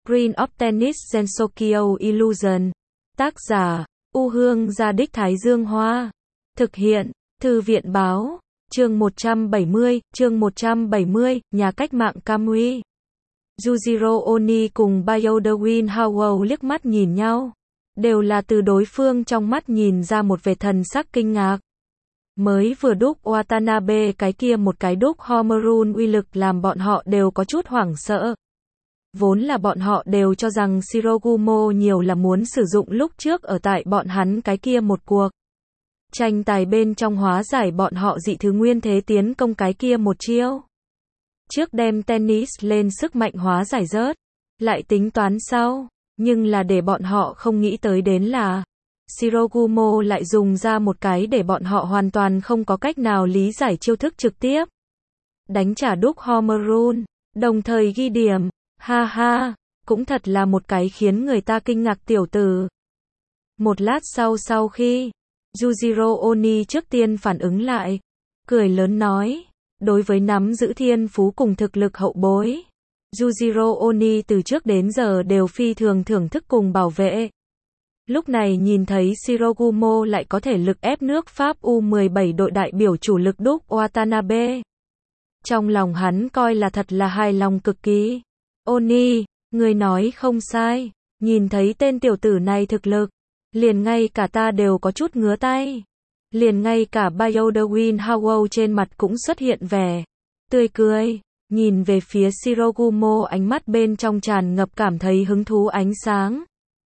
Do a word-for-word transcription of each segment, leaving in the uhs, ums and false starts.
Green of Tennis Gensokyo Illusion. Tác giả, U Hương Gia Đích Thái Dương Hoa. Thực hiện, Thư viện Báo. Chương một trăm bảy mươi, chương một trăm bảy mươi, nhà cách mạng Kamui. Yujiro Oni cùng Byodaewin Howell liếc mắt nhìn nhau. Đều là từ đối phương trong mắt nhìn ra một vẻ thần sắc kinh ngạc. Mới vừa đúc Watanabe cái kia một cái đúc Homerun uy lực làm bọn họ đều có chút hoảng sợ. Vốn là bọn họ đều cho rằng Shirogumo nhiều là muốn sử dụng lúc trước ở tại bọn hắn cái kia một cuộc tranh tài bên trong hóa giải bọn họ dị thứ nguyên thế tiến công cái kia một chiêu. Trước đem tennis lên sức mạnh hóa giải rớt, lại tính toán sau, nhưng là để bọn họ không nghĩ tới đến là Shirogumo lại dùng ra một cái để bọn họ hoàn toàn không có cách nào lý giải chiêu thức trực tiếp. Đánh trả đúc Homerun, đồng thời ghi điểm, ha ha, cũng thật là một cái khiến người ta kinh ngạc tiểu tử. Một lát sau sau khi Yujiro Oni trước tiên phản ứng lại, cười lớn nói, đối với nắm giữ thiên phú cùng thực lực hậu bối, Yujiro Oni từ trước đến giờ đều phi thường thưởng thức cùng bảo vệ. Lúc này nhìn thấy Shirogumo lại có thể lực ép nước Pháp U mười bảy đội đại biểu chủ lực đúc Watanabe. Trong lòng hắn coi là thật là hài lòng cực kỳ. Oni, người nói không sai, nhìn thấy tên tiểu tử này thực lực, liền ngay cả ta đều có chút ngứa tay. Liền ngay cả Byodaewin Howell trên mặt cũng xuất hiện vẻ tươi cười, nhìn về phía Shirogumo ánh mắt bên trong tràn ngập cảm thấy hứng thú ánh sáng.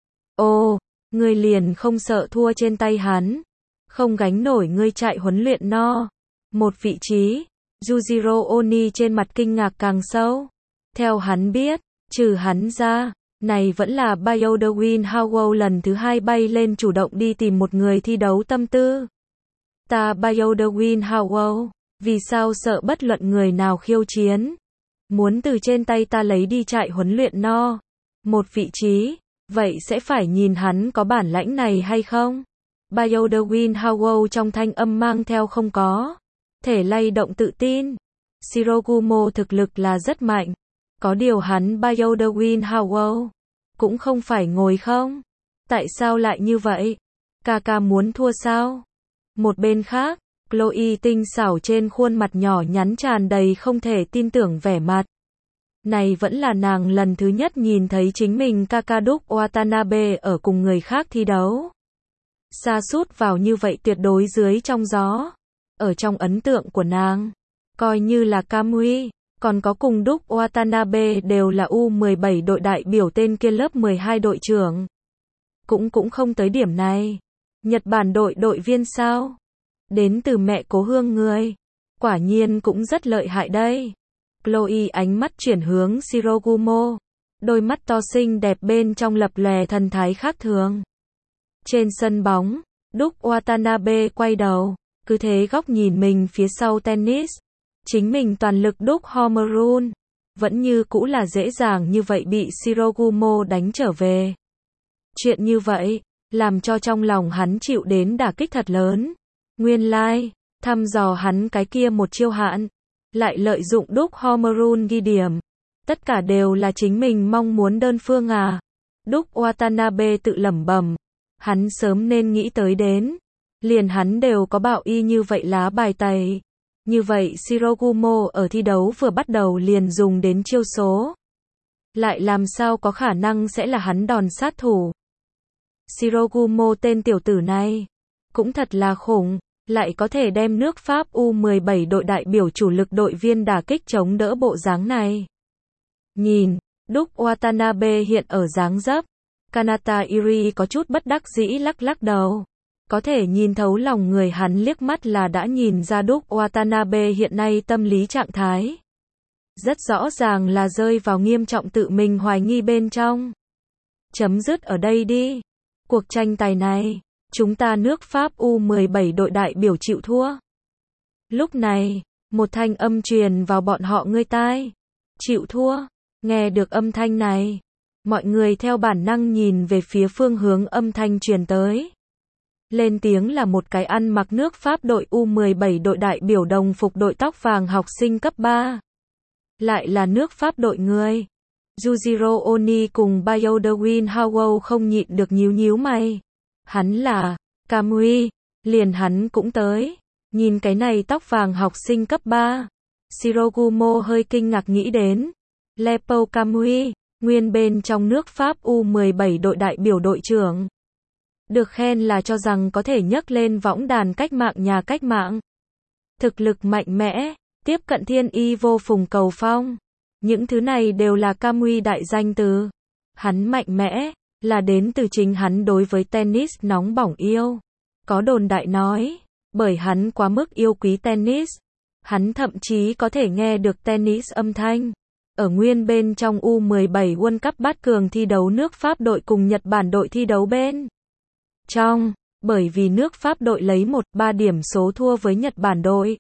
Ồ, ngươi liền không sợ thua trên tay hắn, không gánh nổi ngươi chạy huấn luyện no. Một vị trí, Yujiro Oni trên mặt kinh ngạc càng sâu. Theo hắn biết, trừ hắn ra, này vẫn là Byodaewin Howell lần thứ hai bay lên chủ động đi tìm một người thi đấu tâm tư. Ta Byodaewin Howell, vì sao sợ bất luận người nào khiêu chiến? Muốn từ trên tay ta lấy đi chạy huấn luyện no. Một vị trí, vậy sẽ phải nhìn hắn có bản lãnh này hay không? Byodaewin Howell trong thanh âm mang theo không có thể lay động tự tin. Shirogumo thực lực là rất mạnh. Có điều hắn Byodaewin Howell cũng không phải ngồi không. Tại sao lại như vậy? Kaka muốn thua sao? Một bên khác, Chloe tinh xảo trên khuôn mặt nhỏ nhắn tràn đầy không thể tin tưởng vẻ mặt. Này vẫn là nàng lần thứ nhất nhìn thấy chính mình Kaka đúc Watanabe ở cùng người khác thi đấu. Sa sút vào như vậy tuyệt đối dưới trong gió. Ở trong ấn tượng của nàng, coi như là Kamui, còn có cùng đúc Watanabe đều là U mười bảy đội đại biểu tên kia lớp mười hai đội trưởng. Cũng cũng không tới điểm này. Nhật Bản đội đội viên sao? Đến từ mẹ cố hương người. Quả nhiên cũng rất lợi hại đây. Chloe ánh mắt chuyển hướng Shirogumo. Đôi mắt to xinh đẹp bên trong lập lòe thần thái khác thường. Trên sân bóng, đúc Watanabe quay đầu, cứ thế góc nhìn mình phía sau tennis. Chính mình toàn lực đúc Homerun, vẫn như cũ là dễ dàng như vậy bị Shirogumo đánh trở về. Chuyện như vậy, làm cho trong lòng hắn chịu đến đả kích thật lớn. Nguyên lai, like, thăm dò hắn cái kia một chiêu hạn, lại lợi dụng đúc Homerun ghi điểm. Tất cả đều là chính mình mong muốn đơn phương à. Đúc Watanabe tự lẩm bẩm, hắn sớm nên nghĩ tới đến. Liền hắn đều có bạo y như vậy lá bài tẩy. Như vậy Shirogumo ở thi đấu vừa bắt đầu liền dùng đến chiêu số. Lại làm sao có khả năng sẽ là hắn đòn sát thủ. Shirogumo tên tiểu tử này, cũng thật là khủng, lại có thể đem nước Pháp U mười bảy đội đại biểu chủ lực đội viên đả kích chống đỡ bộ dáng này. Nhìn, đúc Watanabe hiện ở dáng dấp, Kanata Iri có chút bất đắc dĩ lắc lắc đầu. Có thể nhìn thấu lòng người hắn liếc mắt là đã nhìn ra đúc Watanabe hiện nay tâm lý trạng thái. Rất rõ ràng là rơi vào nghiêm trọng tự mình hoài nghi bên trong. Chấm dứt ở đây đi. Cuộc tranh tài này, chúng ta nước Pháp U mười bảy đội đại biểu chịu thua. Lúc này, một thanh âm truyền vào bọn họ ngươi tai. Chịu thua. Nghe được âm thanh này, mọi người theo bản năng nhìn về phía phương hướng âm thanh truyền tới. Lên tiếng là một cái ăn mặc nước Pháp đội U mười bảy đội đại biểu đồng phục đội tóc vàng học sinh cấp ba. Lại là nước Pháp đội người. Yujiro Oni cùng Byoderwin Howell không nhịn được nhíu nhíu mày. Hắn là Kamui, liền hắn cũng tới. Nhìn cái này tóc vàng học sinh cấp ba. Shirogumo hơi kinh ngạc nghĩ đến. Lepo Kamui, nguyên bên trong nước Pháp U mười bảy đội đại biểu đội trưởng. Được khen là cho rằng có thể nhấc lên võng đàn cách mạng nhà cách mạng. Thực lực mạnh mẽ, tiếp cận thiên y vô phùng cầu phong. Những thứ này đều là Kamui đại danh từ. Hắn mạnh mẽ, là đến từ chính hắn đối với tennis nóng bỏng yêu. Có đồn đại nói, bởi hắn quá mức yêu quý tennis, hắn thậm chí có thể nghe được tennis âm thanh. Ở nguyên bên trong U mười bảy World Cup bát cường thi đấu nước Pháp đội cùng Nhật Bản đội thi đấu bên trong, bởi vì nước Pháp đội lấy một ba điểm số thua với Nhật Bản đội.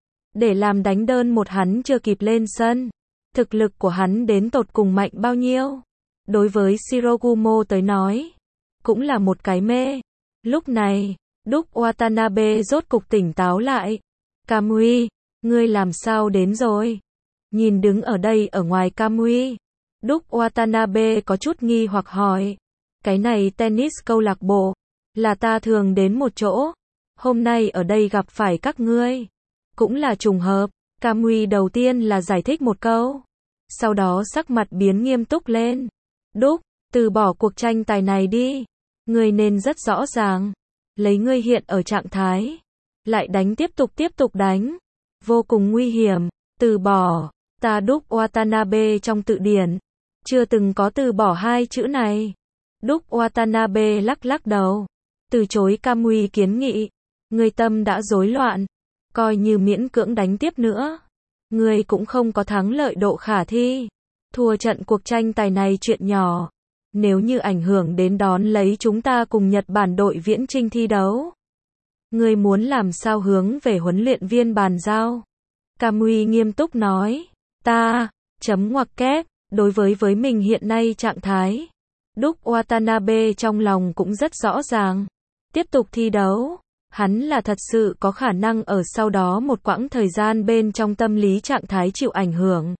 Để làm đánh đơn một hắn chưa kịp lên sân. Thực lực của hắn đến tột cùng mạnh bao nhiêu? Đối với Shirogumo tới nói, cũng là một cái mê. Lúc này, Duke Watanabe rốt cục tỉnh táo lại. Kamui, ngươi làm sao đến rồi? Nhìn đứng ở đây ở ngoài Kamui, Duke Watanabe có chút nghi hoặc hỏi. Cái này tennis câu lạc bộ, là ta thường đến một chỗ. Hôm nay ở đây gặp phải các ngươi. Cũng là trùng hợp. Kamui đầu tiên là giải thích một câu. Sau đó sắc mặt biến nghiêm túc lên. Duke, từ bỏ cuộc tranh tài này đi. Ngươi nên rất rõ ràng. Lấy ngươi hiện ở trạng thái. Lại đánh tiếp tục tiếp tục đánh. Vô cùng nguy hiểm. Từ bỏ. Ta Duke Watanabe trong tự điển. Chưa từng có từ bỏ hai chữ này. Duke Watanabe lắc lắc đầu. Từ chối Kamui kiến nghị. Ngươi tâm đã rối loạn. Coi như miễn cưỡng đánh tiếp nữa. Ngươi cũng không có thắng lợi độ khả thi. Thua trận cuộc tranh tài này chuyện nhỏ. Nếu như ảnh hưởng đến đón lấy chúng ta cùng Nhật Bản đội viễn chinh thi đấu. Ngươi muốn làm sao hướng về huấn luyện viên bàn giao? Kamui nghiêm túc nói. Ta, chấm ngoặc kép, đối với với mình hiện nay trạng thái. Duke Watanabe trong lòng cũng rất rõ ràng. Tiếp tục thi đấu. Hắn là thật sự có khả năng ở sau đó một quãng thời gian bên trong tâm lý trạng thái chịu ảnh hưởng.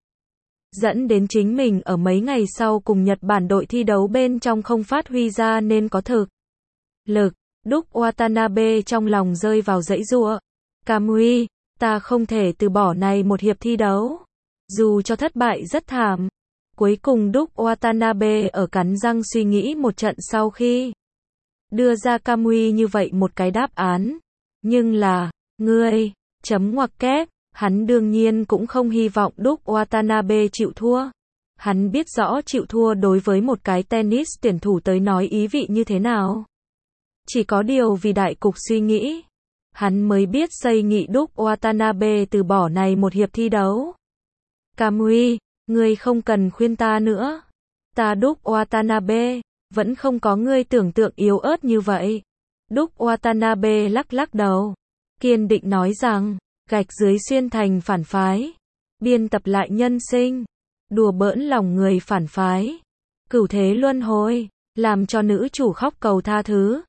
Dẫn đến chính mình ở mấy ngày sau cùng Nhật Bản đội thi đấu bên trong không phát huy ra nên có thực lực. Duke Watanabe trong lòng rơi vào dãy giụa. Kamui, ta không thể từ bỏ này một hiệp thi đấu. Dù cho thất bại rất thảm. Cuối cùng Duke Watanabe ở cắn răng suy nghĩ một trận sau khi đưa ra Kamui như vậy một cái đáp án. Nhưng là, ngươi, chấm ngoặc kép, hắn đương nhiên cũng không hy vọng Duke Watanabe chịu thua. Hắn biết rõ chịu thua đối với một cái tennis tuyển thủ tới nói ý vị như thế nào. Chỉ có điều vì đại cục suy nghĩ, hắn mới biết xây nghị Duke Watanabe từ bỏ này một hiệp thi đấu. Kamui, ngươi không cần khuyên ta nữa. Ta Duke Watanabe, vẫn không có ngươi tưởng tượng yếu ớt như vậy. Duke Watanabe lắc lắc đầu. Kiên định nói rằng, gạch dưới xuyên thành phản phái. Biên tập lại nhân sinh. Đùa bỡn lòng người phản phái. Cửu thế luân hồi, làm cho nữ chủ khóc cầu tha thứ.